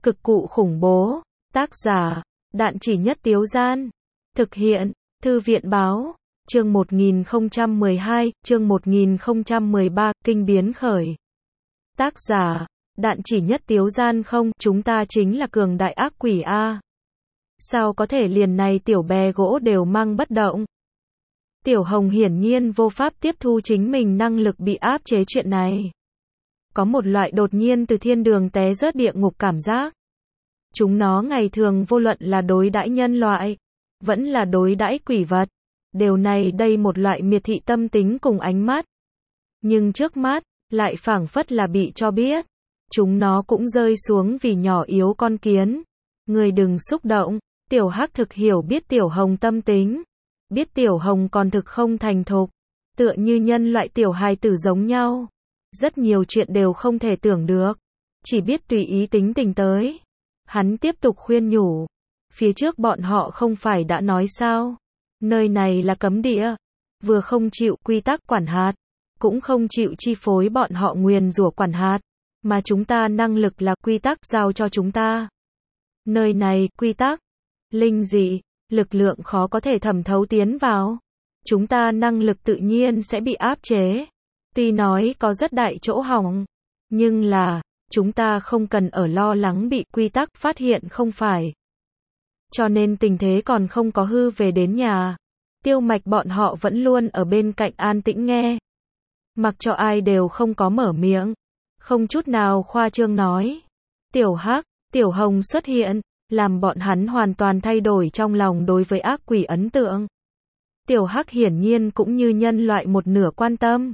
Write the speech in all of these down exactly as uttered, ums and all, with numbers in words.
Cực cụ khủng bố. Tác giả, Đạn Chỉ Nhất Tiếu Gian. Thực hiện, Thư viện Báo. Chương một nghìn không trăm mười hai, chương một nghìn không trăm mười ba, Kinh biến khởi. Tác giả, Đạn Chỉ Nhất Tiếu Gian. Không, chúng ta chính là cường đại ác quỷ a. Sao có thể liền này tiểu bè gỗ đều mang bất động? Tiểu Hồng hiển nhiên vô pháp tiếp thu chính mình năng lực bị áp chế chuyện này. Có một loại đột nhiên từ thiên đường té rớt địa ngục cảm giác. Chúng nó ngày thường vô luận là đối đãi nhân loại, vẫn là đối đãi quỷ vật, đều này đây một loại miệt thị tâm tính cùng ánh mắt. Nhưng trước mắt, lại phảng phất là bị cho biết. Chúng nó cũng rơi xuống vì nhỏ yếu con kiến. Người đừng xúc động. Tiểu Hắc thực hiểu biết Tiểu Hồng tâm tính. Biết Tiểu Hồng còn thực không thành thục. Tựa như nhân loại tiểu hài tử giống nhau. Rất nhiều chuyện đều không thể tưởng được. Chỉ biết tùy ý tính tình tới. Hắn tiếp tục khuyên nhủ. Phía trước bọn họ không phải đã nói sao? Nơi này là cấm địa. Vừa không chịu quy tắc quản hạt. Cũng không chịu chi phối bọn họ nguyền rủa quản hạt. Mà chúng ta năng lực là quy tắc giao cho chúng ta. Nơi này, quy tắc, linh dị, lực lượng khó có thể thẩm thấu tiến vào. Chúng ta năng lực tự nhiên sẽ bị áp chế. Tuy nói có rất đại chỗ hỏng. Nhưng là, chúng ta không cần ở lo lắng bị quy tắc phát hiện không phải. Cho nên tình thế còn không có hư về đến nhà. Tiêu Mạch bọn họ vẫn luôn ở bên cạnh an tĩnh nghe. Mặc cho ai đều không có mở miệng. Không chút nào khoa trương nói. Tiểu Hắc, Tiểu Hồng xuất hiện, làm bọn hắn hoàn toàn thay đổi trong lòng đối với ác quỷ ấn tượng. Tiểu Hắc hiển nhiên cũng như nhân loại một nửa quan tâm.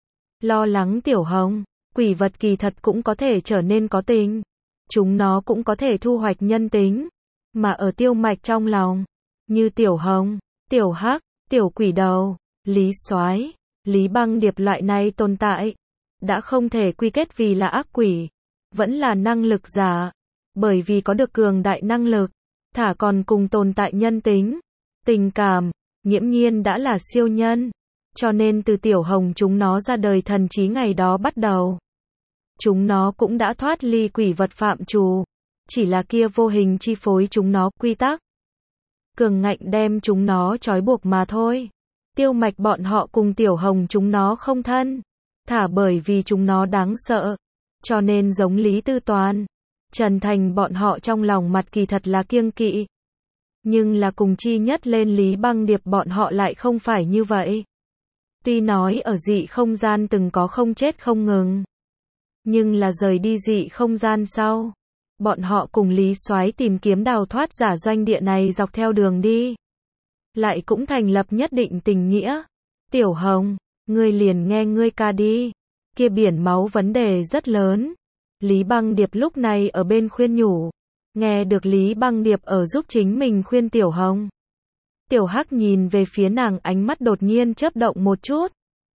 Lo lắng Tiểu Hồng, quỷ vật kỳ thật cũng có thể trở nên có tình. Chúng nó cũng có thể thu hoạch nhân tính. Mà ở Tiêu Mạch trong lòng, như Tiểu Hồng, Tiểu Hắc, Tiểu Quỷ Đầu, Lý Soái, Lý Băng Điệp loại này tồn tại, đã không thể quy kết vì là ác quỷ, vẫn là năng lực giả, bởi vì có được cường đại năng lực, thả còn cùng tồn tại nhân tính, tình cảm, nghiễm nhiên đã là siêu nhân, cho nên từ Tiểu Hồng chúng nó ra đời thần trí ngày đó bắt đầu, chúng nó cũng đã thoát ly quỷ vật phạm trù, chỉ là kia vô hình chi phối chúng nó, quy tắc, cường ngạnh đem chúng nó trói buộc mà thôi. Tiêu Mạch bọn họ cùng Tiểu Hồng chúng nó không thân. Thả bởi vì chúng nó đáng sợ. Cho nên giống Lý Tư Toàn, Trần Thành bọn họ trong lòng mặt kỳ thật là kiêng kỵ. Nhưng là cùng chi nhất lên Lý Băng Điệp bọn họ lại không phải như vậy. Tuy nói ở dị không gian từng có không chết không ngừng. Nhưng là rời đi dị không gian sau. Bọn họ cùng Lý Soái tìm kiếm đào thoát giả doanh địa này dọc theo đường đi. Lại cũng thành lập nhất định tình nghĩa. Tiểu Hồng, ngươi liền nghe ngươi ca đi. Kia biển máu vấn đề rất lớn. Lý Băng Điệp lúc này ở bên khuyên nhủ. Nghe được Lý Băng Điệp ở giúp chính mình khuyên Tiểu Hồng. Tiểu Hắc nhìn về phía nàng ánh mắt đột nhiên chớp động một chút.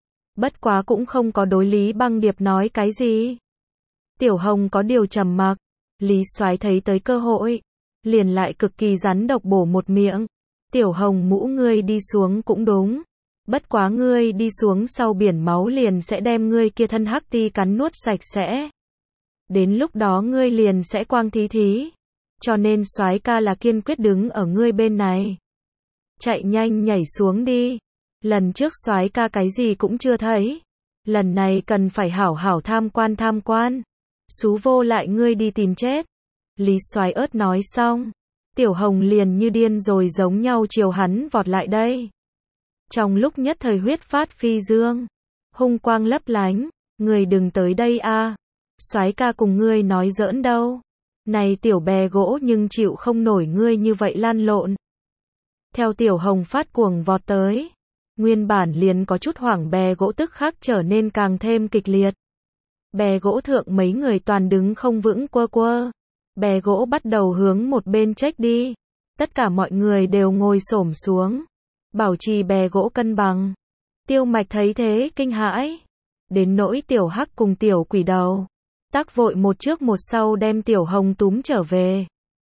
Bất quá cũng không có đối Lý Băng Điệp nói cái gì. Tiểu Hồng có điều trầm mặc. Lý Soái thấy tới cơ hội. Liền lại cực kỳ rắn độc bổ một miệng. Tiểu Hồng mũ ngươi đi xuống cũng đúng. Bất quá ngươi đi xuống sau biển máu liền sẽ đem ngươi kia thân hắc ti cắn nuốt sạch sẽ. Đến lúc đó ngươi liền sẽ quang thí thí. Cho nên Soái ca là kiên quyết đứng ở ngươi bên này. Chạy nhanh nhảy xuống đi. Lần trước Soái ca cái gì cũng chưa thấy. Lần này cần phải hảo hảo tham quan tham quan. Xú vô lại ngươi đi tìm chết. Lý Soái ớt nói xong. Tiểu Hồng liền như điên rồi giống nhau chiều hắn vọt lại đây. Trong lúc nhất thời huyết phát phi dương, hung quang lấp lánh, người đừng tới đây a. Soái ca cùng ngươi nói giỡn đâu. Này tiểu bè gỗ nhưng chịu không nổi ngươi như vậy lăn lộn. Theo Tiểu Hồng phát cuồng vọt tới, nguyên bản liền có chút hoảng bè gỗ tức khắc trở nên càng thêm kịch liệt. Bè gỗ thượng mấy người toàn đứng không vững quơ quơ. Bè gỗ bắt đầu hướng một bên chếch đi. Tất cả mọi người đều ngồi xổm xuống. Bảo trì bè gỗ cân bằng. Tiêu Mạch thấy thế kinh hãi. Đến nỗi Tiểu Hắc cùng Tiểu Quỷ Đầu. Tác vội một trước một sau đem Tiểu Hồng túm trở về.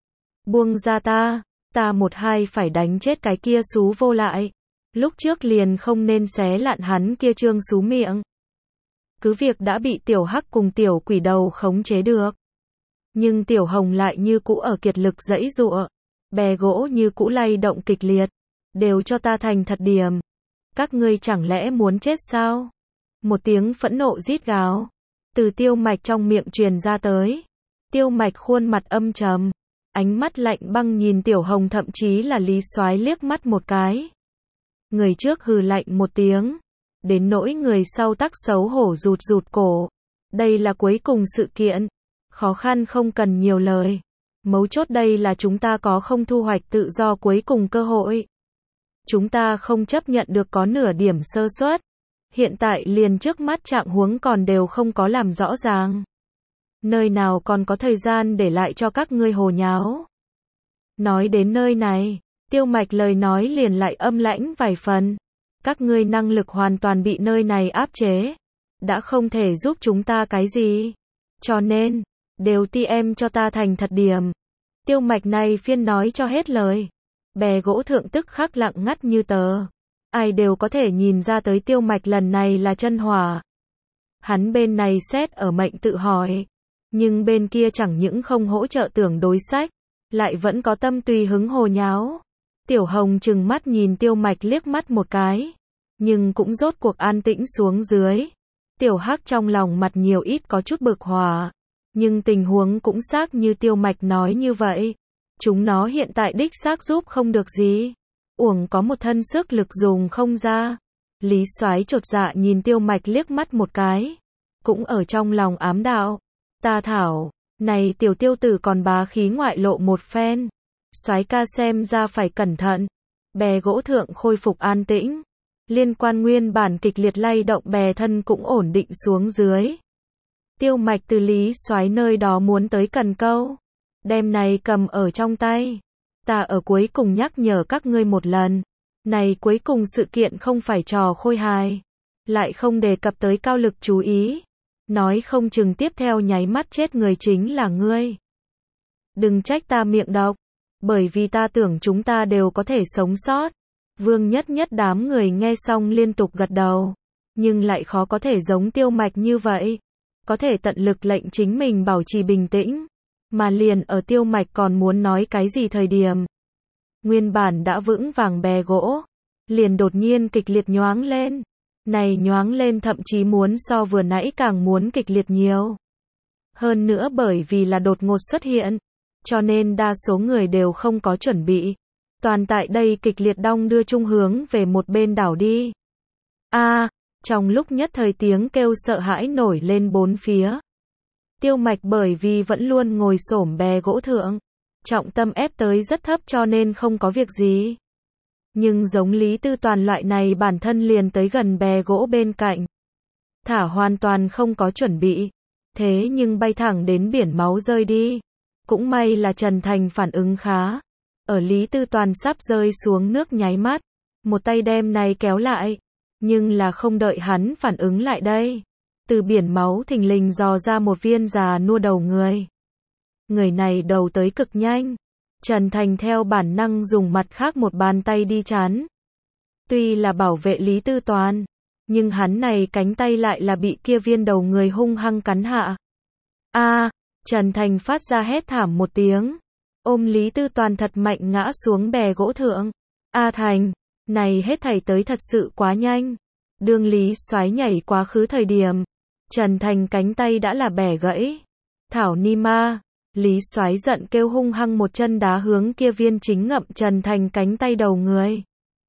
Buông ra ta. Ta một hai phải đánh chết cái kia xú vô lại. Lúc trước liền không nên xé lạn hắn kia trương xú miệng. Cứ việc đã bị Tiểu Hắc cùng Tiểu Quỷ Đầu khống chế được. Nhưng Tiểu Hồng lại như cũ ở kiệt lực giãy giụa. Bè gỗ như cũ lay động kịch liệt. Đều cho ta thành thật điểm. Các ngươi chẳng lẽ muốn chết sao? Một tiếng phẫn nộ rít gào. Từ Tiêu Mạch trong miệng truyền ra tới. Tiêu Mạch khuôn mặt âm trầm. Ánh mắt lạnh băng nhìn Tiểu Hồng thậm chí là Lý Soái liếc mắt một cái. Người trước hừ lạnh một tiếng. Đến nỗi người sau tắc xấu hổ rụt rụt cổ. Đây là cuối cùng sự kiện. Khó khăn không cần nhiều lời. Mấu chốt đây là chúng ta có không thu hoạch tự do cuối cùng cơ hội. Chúng ta không chấp nhận được có nửa điểm sơ suất. Hiện tại liền trước mắt trạng huống còn đều không có làm rõ ràng. Nơi nào còn có thời gian để lại cho các ngươi hồ nháo. Nói đến nơi này, Tiêu Mạch lời nói liền lại âm lãnh vài phần. Các ngươi năng lực hoàn toàn bị nơi này áp chế. Đã không thể giúp chúng ta cái gì. Cho nên, đều ti em cho ta thành thật điểm. Tiêu Mạch này phiên nói cho hết lời. Bè gỗ thượng tức khắc lặng ngắt như tờ. Ai đều có thể nhìn ra tới Tiêu Mạch lần này là chân hỏa. Hắn bên này xét ở mệnh tự hỏi. Nhưng bên kia chẳng những không hỗ trợ tưởng đối sách. Lại vẫn có tâm tùy hứng hồ nháo. Tiểu Hồng trừng mắt nhìn Tiêu Mạch liếc mắt một cái. Nhưng cũng rốt cuộc an tĩnh xuống dưới. Tiểu Hắc trong lòng mặt nhiều ít có chút bực hỏa. Nhưng tình huống cũng xác như Tiêu Mạch nói như vậy. Chúng nó hiện tại đích xác giúp không được gì. Uổng có một thân sức lực dùng không ra. Lý Soái chột dạ nhìn Tiêu Mạch liếc mắt một cái. Cũng ở trong lòng ám đạo. Ta thảo, này tiểu tiêu tử còn bá khí ngoại lộ một phen. Soái ca xem ra phải cẩn thận. Bè gỗ thượng khôi phục an tĩnh. Liên quan nguyên bản kịch liệt lay động bè thân cũng ổn định xuống dưới. Tiêu Mạch từ Lý Soái nơi đó muốn tới cần câu. Đem này cầm ở trong tay. Ta ở cuối cùng nhắc nhở các ngươi một lần. Này cuối cùng sự kiện không phải trò khôi hài. Lại không đề cập tới cao lực chú ý. Nói không chừng tiếp theo nháy mắt chết người chính là ngươi. Đừng trách ta miệng độc. Bởi vì ta tưởng chúng ta đều có thể sống sót. Vương Nhất Nhất đám người nghe xong liên tục gật đầu. Nhưng lại khó có thể giống Tiêu Mạch như vậy. Có thể tận lực lệnh chính mình bảo trì bình tĩnh. Mà liền ở Tiêu Mạch còn muốn nói cái gì thời điểm. Nguyên bản đã vững vàng bè gỗ. Liền đột nhiên kịch liệt nhoáng lên. Này nhoáng lên thậm chí muốn so vừa nãy càng muốn kịch liệt nhiều. Hơn nữa bởi vì là đột ngột xuất hiện. Cho nên đa số người đều không có chuẩn bị. Toàn tại đây kịch liệt đong đưa trung hướng về một bên đảo đi. A, trong lúc nhất thời tiếng kêu sợ hãi nổi lên bốn phía. Tiêu Mạch bởi vì vẫn luôn ngồi xổm bè gỗ thượng. Trọng tâm ép tới rất thấp cho nên không có việc gì. Nhưng giống Lý Tư Toàn loại này bản thân liền tới gần bè gỗ bên cạnh. Thả hoàn toàn không có chuẩn bị. Thế nhưng bay thẳng đến biển máu rơi đi. Cũng may là Trần Thành phản ứng khá. Ở Lý Tư Toàn sắp rơi xuống nước nháy mắt. Một tay đem này kéo lại. Nhưng là không đợi hắn phản ứng lại đây. Từ biển máu thình lình dò ra một viên già nua đầu người. Người này đầu tới cực nhanh. Trần Thành theo bản năng dùng mặt khác một bàn tay đi chắn. Tuy là bảo vệ Lý Tư Toàn. Nhưng hắn này cánh tay lại là bị kia viên đầu người hung hăng cắn hạ. A, Trần Thành phát ra hét thảm một tiếng. Ôm Lý Tư Toàn thật mạnh ngã xuống bè gỗ thượng. A Thành, này hết thảy tới thật sự quá nhanh. Đương Lý Soái nhảy quá khứ thời điểm. Trần Thành cánh tay đã là bẻ gãy. Thảo ni ma. Lý Soái giận kêu hung hăng một chân đá hướng kia viên chính ngậm Trần Thành cánh tay đầu người.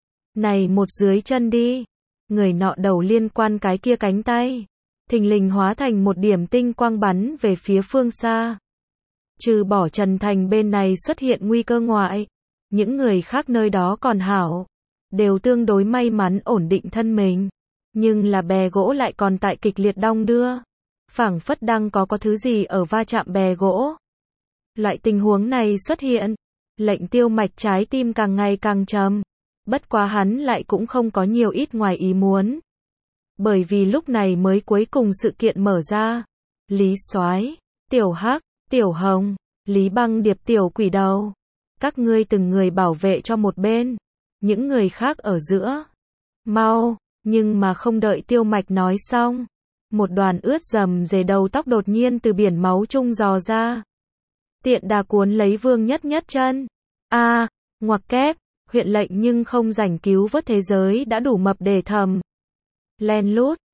Này một dưới chân đi. Người nọ đầu liên quan cái kia cánh tay. Thình lình hóa thành một điểm tinh quang bắn về phía phương xa. Trừ bỏ Trần Thành bên này xuất hiện nguy cơ ngoại. Những người khác nơi đó còn hảo. Đều tương đối may mắn ổn định thân mình. Nhưng là bè gỗ lại còn tại kịch liệt đong đưa. Phảng phất đang có có thứ gì ở va chạm bè gỗ. Loại tình huống này xuất hiện. Lệnh Tiêu Mạch trái tim càng ngày càng trầm. Bất quá hắn lại cũng không có nhiều ít ngoài ý muốn. Bởi vì lúc này mới cuối cùng sự kiện mở ra. Lý Soái, Tiểu Hắc, Tiểu Hồng, Lý Băng Điệp tiểu quỷ đầu. Các ngươi từng người bảo vệ cho một bên. Những người khác ở giữa. Mau, nhưng mà không đợi Tiêu Mạch nói xong. Một đoàn ướt rầm rề đầu tóc đột nhiên từ biển máu trung dò ra. Tiện đà cuốn lấy Vương Nhất Nhất chân. A, à, ngoặc kép, huyện lệnh nhưng không rảnh cứu vớt thế giới đã đủ mập để thầm. Len lút,